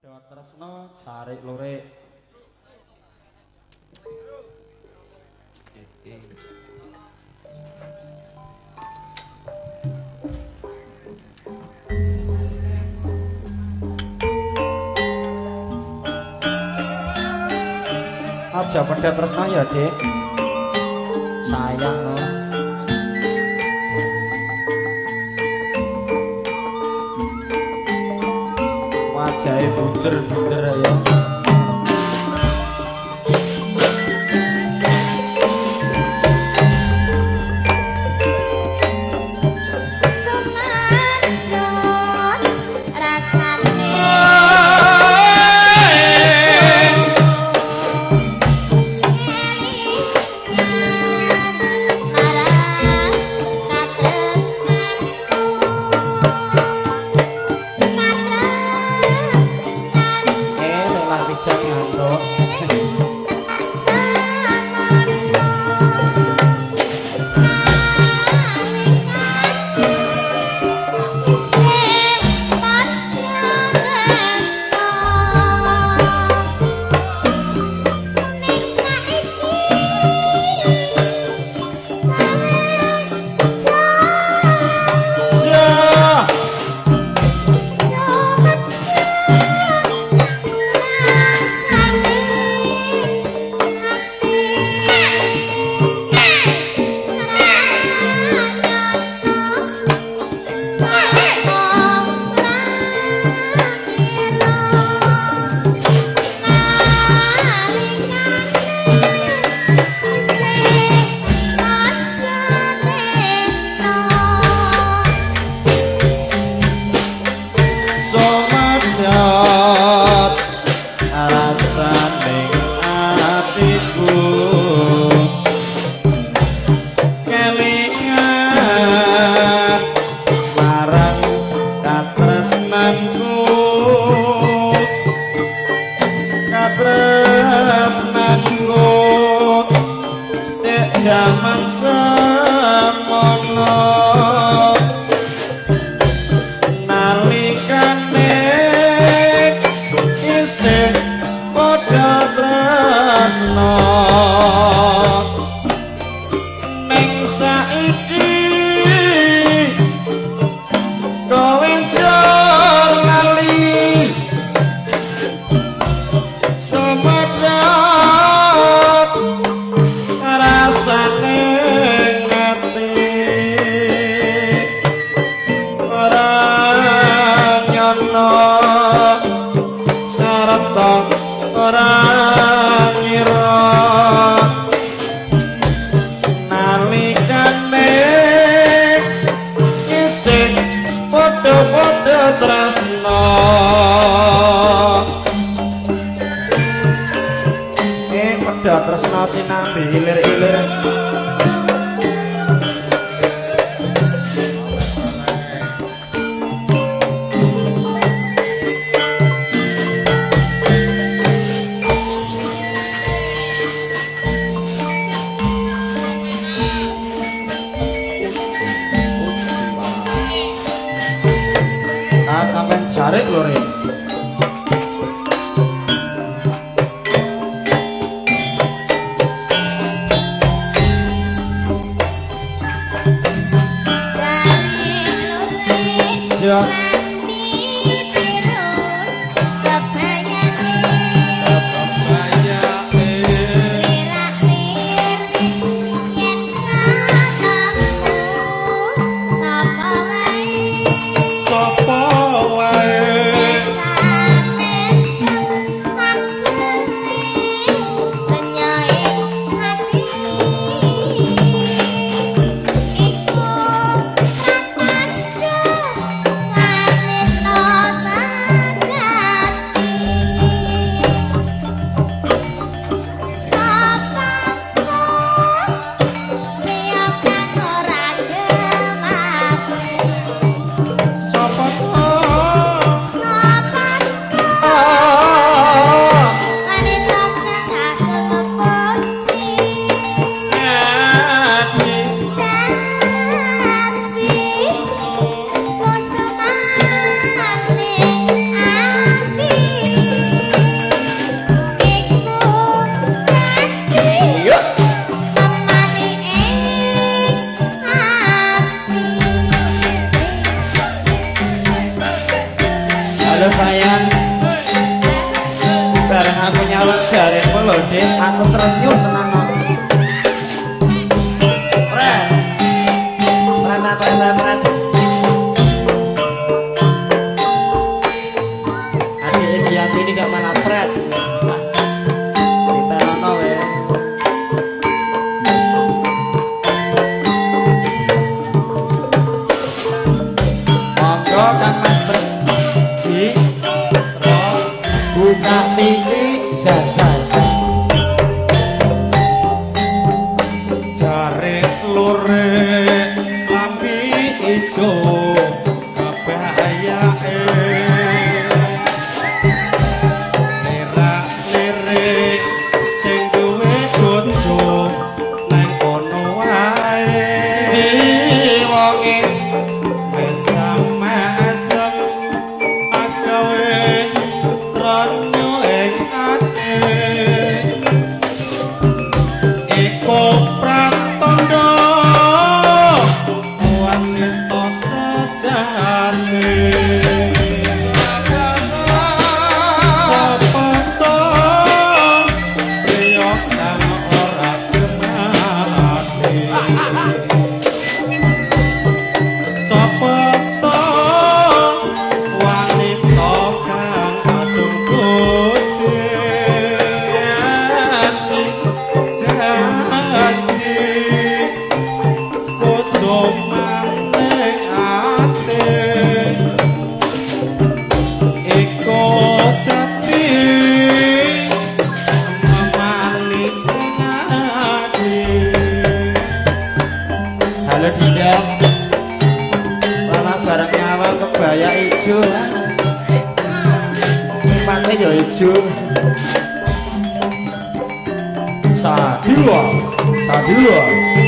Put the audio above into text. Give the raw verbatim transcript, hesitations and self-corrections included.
Padha tresna jarik lurik. Aja padha tresna ya, Dik. Sayang no. Wajahe bunder-bunder ya. Tresna sinambi ilir-ilir. Ah, sampean jarik lho rek. lho, Dik. Aku tersiun tenan kok. Pret. Pret pret pret pret. Adik iki ati ini gak malah pret. Diterono we. Monggo Kang Mas Tres. Ji. Ro. Buka siki. Za za za. Jare lore lambi ijo kabeh ayake lirak-lirik sing duwe bojo nang kono wae wonge wis samesem agawe ranyu ing ati Eko Pratandha wanita sejati sapa to priya kang ora gemati sapa to wanita kang asung Gusti janji kusumaning ati iku dadi mamani ati. Halo Dinda. Lama bareng nyawang kebaya ijo. Pate yo ijo. Sadua, sadua.